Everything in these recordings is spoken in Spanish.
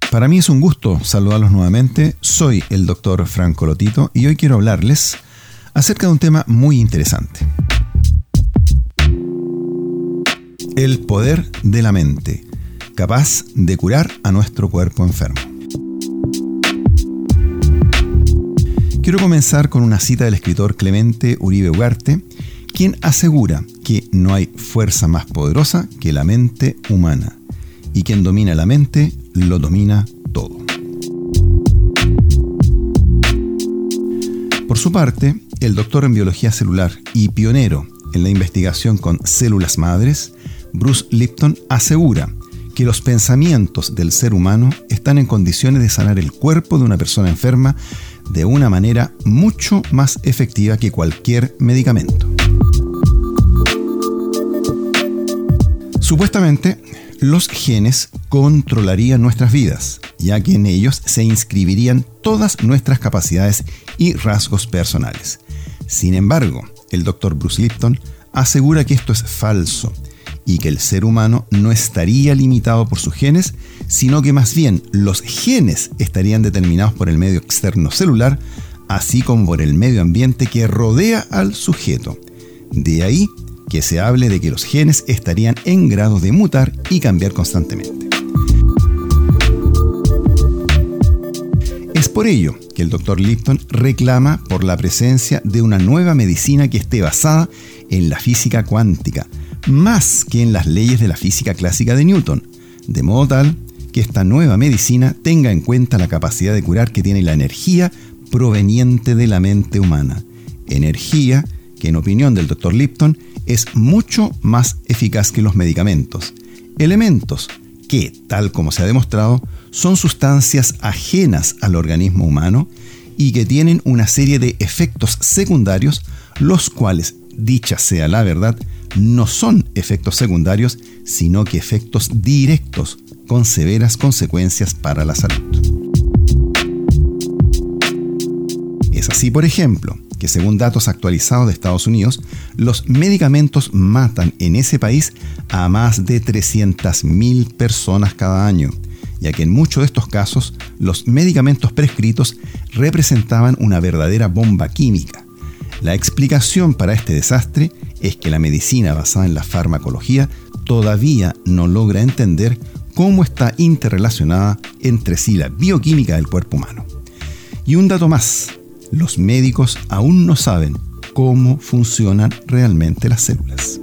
Para mí es un gusto saludarlos nuevamente. Soy el Dr. Franco Lotito y hoy quiero hablarles acerca de un tema muy interesante. El poder de la mente, capaz de curar a nuestro cuerpo enfermo. Quiero comenzar con una cita del escritor Clemente Uribe Ugarte, quien asegura que no hay fuerza más poderosa que la mente humana, y quien domina la mente lo domina todo. Por su parte, el doctor en biología celular y pionero en la investigación con células madres, Bruce Lipton, asegura que los pensamientos del ser humano están en condiciones de sanar el cuerpo de una persona enferma de una manera mucho más efectiva que cualquier medicamento. Supuestamente, los genes controlarían nuestras vidas, ya que en ellos se inscribirían todas nuestras capacidades y rasgos personales. Sin embargo, el Dr. Bruce Lipton asegura que esto es falso y que el ser humano no estaría limitado por sus genes, sino que más bien los genes estarían determinados por el medio externo celular, así como por el medio ambiente que rodea al sujeto. De ahí que se hable de que los genes estarían en grado de mutar y cambiar constantemente. Es por ello que el Dr. Lipton reclama por la presencia de una nueva medicina que esté basada en la física cuántica, más que en las leyes de la física clásica de Newton, de modo tal que esta nueva medicina tenga en cuenta la capacidad de curar que tiene la energía proveniente de la mente humana, energía que en opinión del Dr. Lipton es mucho más eficaz que los medicamentos, elementos que, tal como se ha demostrado, son sustancias ajenas al organismo humano y que tienen una serie de efectos secundarios, los cuales, dicha sea la verdad, no son efectos secundarios, sino que efectos directos, con severas consecuencias para la salud. Es así, por ejemplo, que según datos actualizados de Estados Unidos, los medicamentos matan en ese país a más de 300.000 personas cada año, ya que en muchos de estos casos los medicamentos prescritos representaban una verdadera bomba química. La explicación para este desastre es que la medicina basada en la farmacología todavía no logra entender cómo está interrelacionada entre sí la bioquímica del cuerpo humano. Y un dato más: los médicos aún no saben cómo funcionan realmente las células.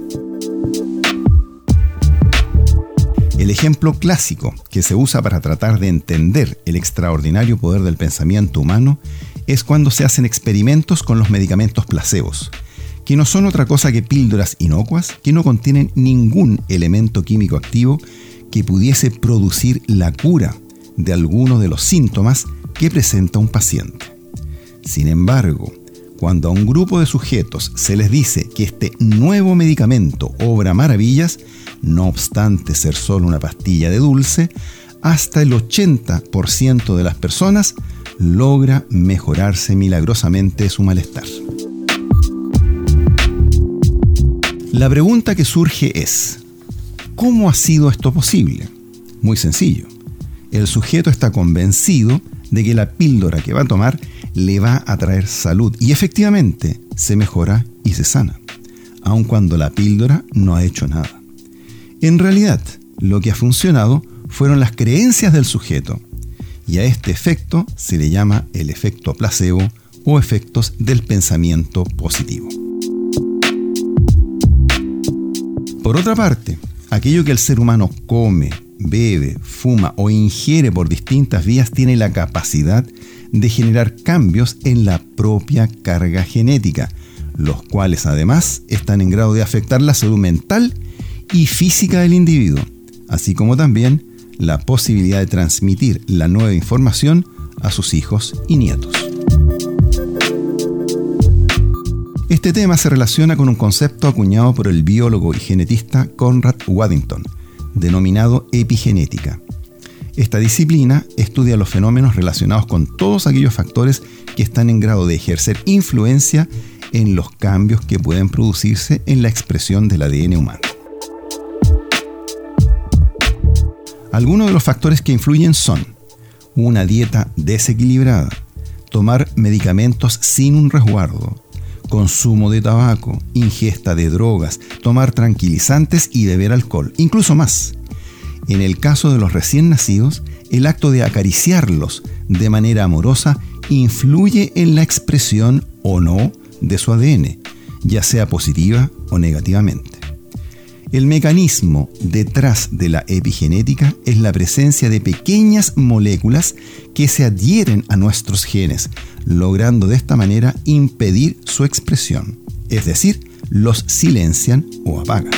El ejemplo clásico que se usa para tratar de entender el extraordinario poder del pensamiento humano es cuando se hacen experimentos con los medicamentos placebos, que no son otra cosa que píldoras inocuas que no contienen ningún elemento químico activo que pudiese producir la cura de alguno de los síntomas que presenta un paciente. Sin embargo, cuando a un grupo de sujetos se les dice que este nuevo medicamento obra maravillas, no obstante ser solo una pastilla de dulce, hasta el 80% de las personas logra mejorarse milagrosamente su malestar. La pregunta que surge es: ¿cómo ha sido esto posible? Muy sencillo. El sujeto está convencido de que la píldora que va a tomar le va a traer salud y efectivamente se mejora y se sana, aun cuando la píldora no ha hecho nada. En realidad, lo que ha funcionado fueron las creencias del sujeto, y a este efecto se le llama el efecto placebo o efectos del pensamiento positivo. Por otra parte, aquello que el ser humano come, bebe, fuma o ingiere por distintas vías tiene la capacidad de generar cambios en la propia carga genética, los cuales además están en grado de afectar la salud mental y física del individuo, así como también la posibilidad de transmitir la nueva información a sus hijos y nietos. Este tema se relaciona con un concepto acuñado por el biólogo y genetista Conrad Waddington, denominado epigenética. Esta disciplina estudia los fenómenos relacionados con todos aquellos factores que están en grado de ejercer influencia en los cambios que pueden producirse en la expresión del ADN humano. Algunos de los factores que influyen son una dieta desequilibrada, tomar medicamentos sin un resguardo, consumo de tabaco, ingesta de drogas, tomar tranquilizantes y beber alcohol, incluso más. En el caso de los recién nacidos, el acto de acariciarlos de manera amorosa influye en la expresión o no de su ADN, ya sea positiva o negativamente. El mecanismo detrás de la epigenética es la presencia de pequeñas moléculas que se adhieren a nuestros genes, logrando de esta manera impedir su expresión, es decir, los silencian o apagan.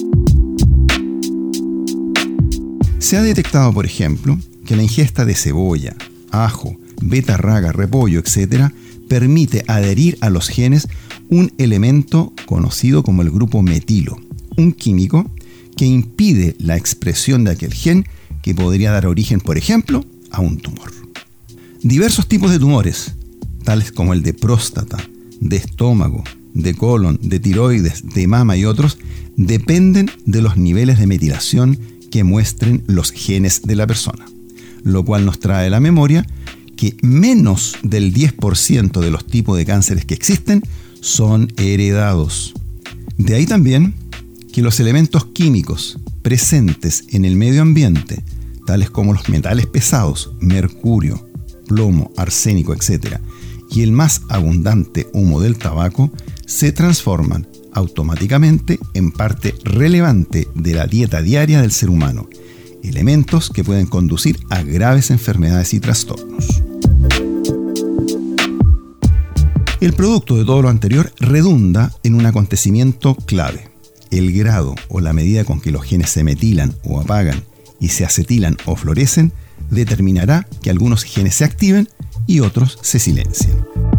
Se ha detectado, por ejemplo, que la ingesta de cebolla, ajo, betarraga, repollo, etc., permite adherir a los genes un elemento conocido como el grupo metilo, un químico que impide la expresión de aquel gen que podría dar origen, por ejemplo, a un tumor. Diversos tipos de tumores, tales como el de próstata, de estómago, de colon, de tiroides, de mama y otros, dependen de los niveles de metilación que muestren los genes de la persona, lo cual nos trae a la memoria que menos del 10% de los tipos de cánceres que existen son heredados. De ahí también que los elementos químicos presentes en el medio ambiente, tales como los metales pesados, mercurio, plomo, arsénico, etc., y el más abundante humo del tabaco, se transforman automáticamente en parte relevante de la dieta diaria del ser humano, elementos que pueden conducir a graves enfermedades y trastornos. El producto de todo lo anterior redunda en un acontecimiento clave. El grado o la medida con que los genes se metilan o apagan y se acetilan o florecen determinará que algunos genes se activen y otros se silencien.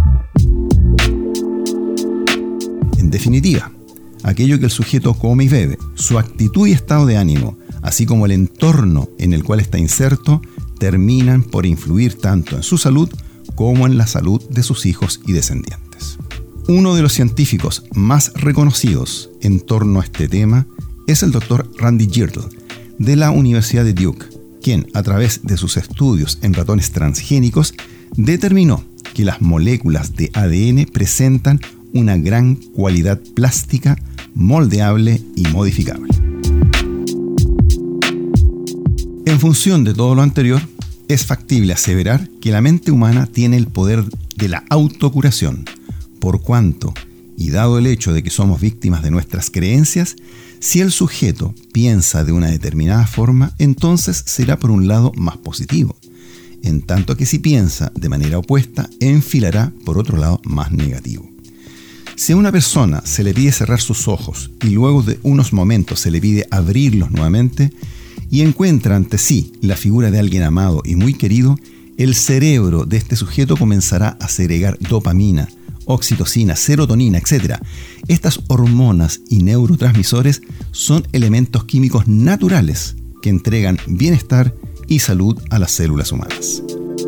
En definitiva, aquello que el sujeto come y bebe, su actitud y estado de ánimo, así como el entorno en el cual está inserto, terminan por influir tanto en su salud como en la salud de sus hijos y descendientes. Uno de los científicos más reconocidos en torno a este tema es el Dr. Randy Geertl, de la Universidad de Duke, quien, a través de sus estudios en ratones transgénicos, determinó que las moléculas de ADN presentan una gran cualidad plástica, moldeable y modificable. En función de todo lo anterior, es factible aseverar que la mente humana tiene el poder de la autocuración, por cuanto, y dado el hecho de que somos víctimas de nuestras creencias, si el sujeto piensa de una determinada forma, entonces será por un lado más positivo, en tanto que si piensa de manera opuesta, enfilará por otro lado más negativo. Si a una persona se le pide cerrar sus ojos y luego de unos momentos se le pide abrirlos nuevamente y encuentra ante sí la figura de alguien amado y muy querido, el cerebro de este sujeto comenzará a segregar dopamina, oxitocina, serotonina, etc. Estas hormonas y neurotransmisores son elementos químicos naturales que entregan bienestar y salud a las células humanas.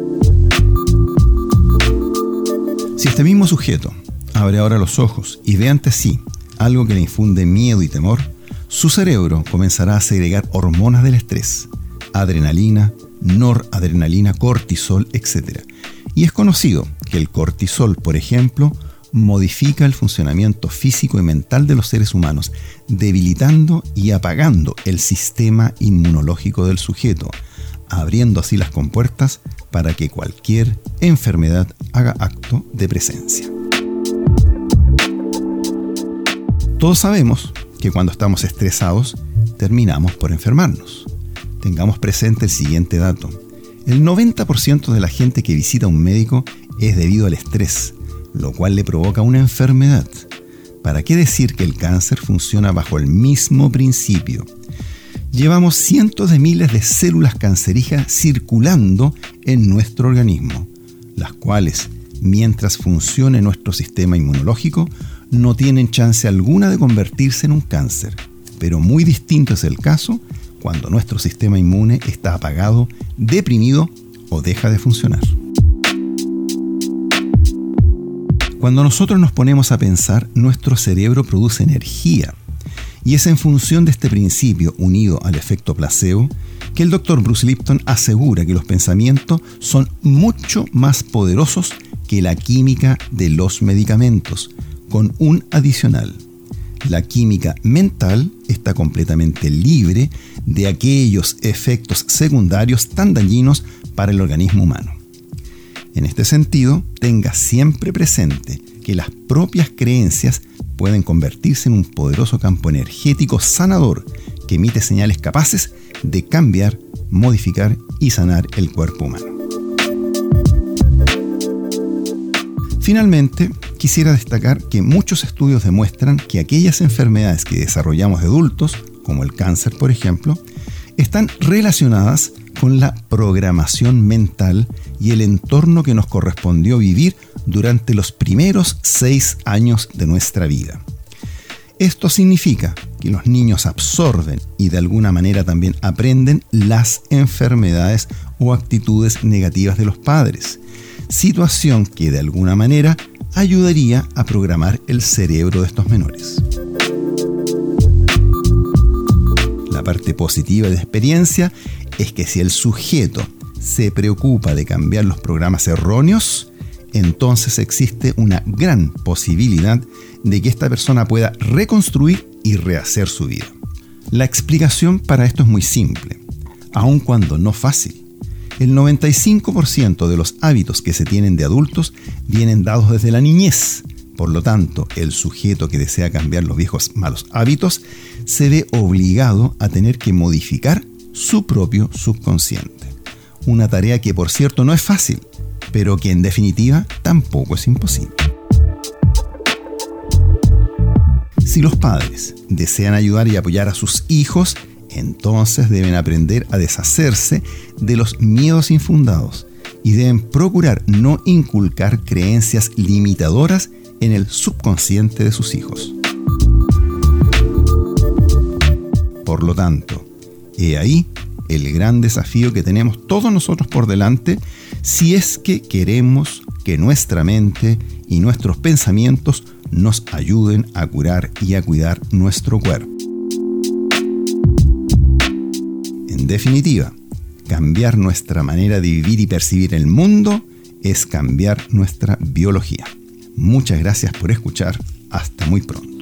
Si este mismo sujeto abre ahora los ojos y ve ante sí algo que le infunde miedo y temor, su cerebro comenzará a segregar hormonas del estrés, adrenalina, noradrenalina, cortisol, etc. Y es conocido que el cortisol, por ejemplo, modifica el funcionamiento físico y mental de los seres humanos, debilitando y apagando el sistema inmunológico del sujeto, abriendo así las compuertas para que cualquier enfermedad haga acto de presencia. Todos sabemos que cuando estamos estresados, terminamos por enfermarnos. Tengamos presente el siguiente dato. El 90% de la gente que visita a un médico es debido al estrés, lo cual le provoca una enfermedad. ¿Para qué decir que el cáncer funciona bajo el mismo principio? Llevamos cientos de miles de células cancerígenas circulando en nuestro organismo, las cuales, mientras funcione nuestro sistema inmunológico, no tienen chance alguna de convertirse en un cáncer. Pero muy distinto es el caso cuando nuestro sistema inmune está apagado, deprimido o deja de funcionar. Cuando nosotros nos ponemos a pensar, nuestro cerebro produce energía Y es en función de este principio, unido al efecto placebo, que el Dr. Bruce Lipton asegura que los pensamientos son mucho más poderosos que la química de los medicamentos, con un adicional. La química mental está completamente libre de aquellos efectos secundarios tan dañinos para el organismo humano. En este sentido, tenga siempre presente que las propias creencias pueden convertirse en un poderoso campo energético sanador que emite señales capaces de cambiar, modificar y sanar el cuerpo humano. Finalmente, quisiera destacar que muchos estudios demuestran que aquellas enfermedades que desarrollamos de adultos, como el cáncer por ejemplo, están relacionadas con la programación mental y el entorno que nos correspondió vivir durante los primeros 6 años de nuestra vida. Esto significa que los niños absorben y de alguna manera también aprenden las enfermedades o actitudes negativas de los padres, situación que de alguna manera ayudaría a programar el cerebro de estos menores. La parte positiva de la experiencia es que si el sujeto se preocupa de cambiar los programas erróneos, entonces existe una gran posibilidad de que esta persona pueda reconstruir y rehacer su vida. La explicación para esto es muy simple, aun cuando no fácil. El 95% de los hábitos que se tienen de adultos vienen dados desde la niñez. Por lo tanto, el sujeto que desea cambiar los viejos malos hábitos se ve obligado a tener que modificar su propio subconsciente. Una tarea que, por cierto, no es fácil, pero que en definitiva tampoco es imposible. Si los padres desean ayudar y apoyar a sus hijos, entonces deben aprender a deshacerse de los miedos infundados y deben procurar no inculcar creencias limitadoras en el subconsciente de sus hijos. Por lo tanto, he ahí el gran desafío que tenemos todos nosotros por delante si es que queremos que nuestra mente y nuestros pensamientos nos ayuden a curar y a cuidar nuestro cuerpo. En definitiva, cambiar nuestra manera de vivir y percibir el mundo es cambiar nuestra biología. Muchas gracias por escuchar. Hasta muy pronto.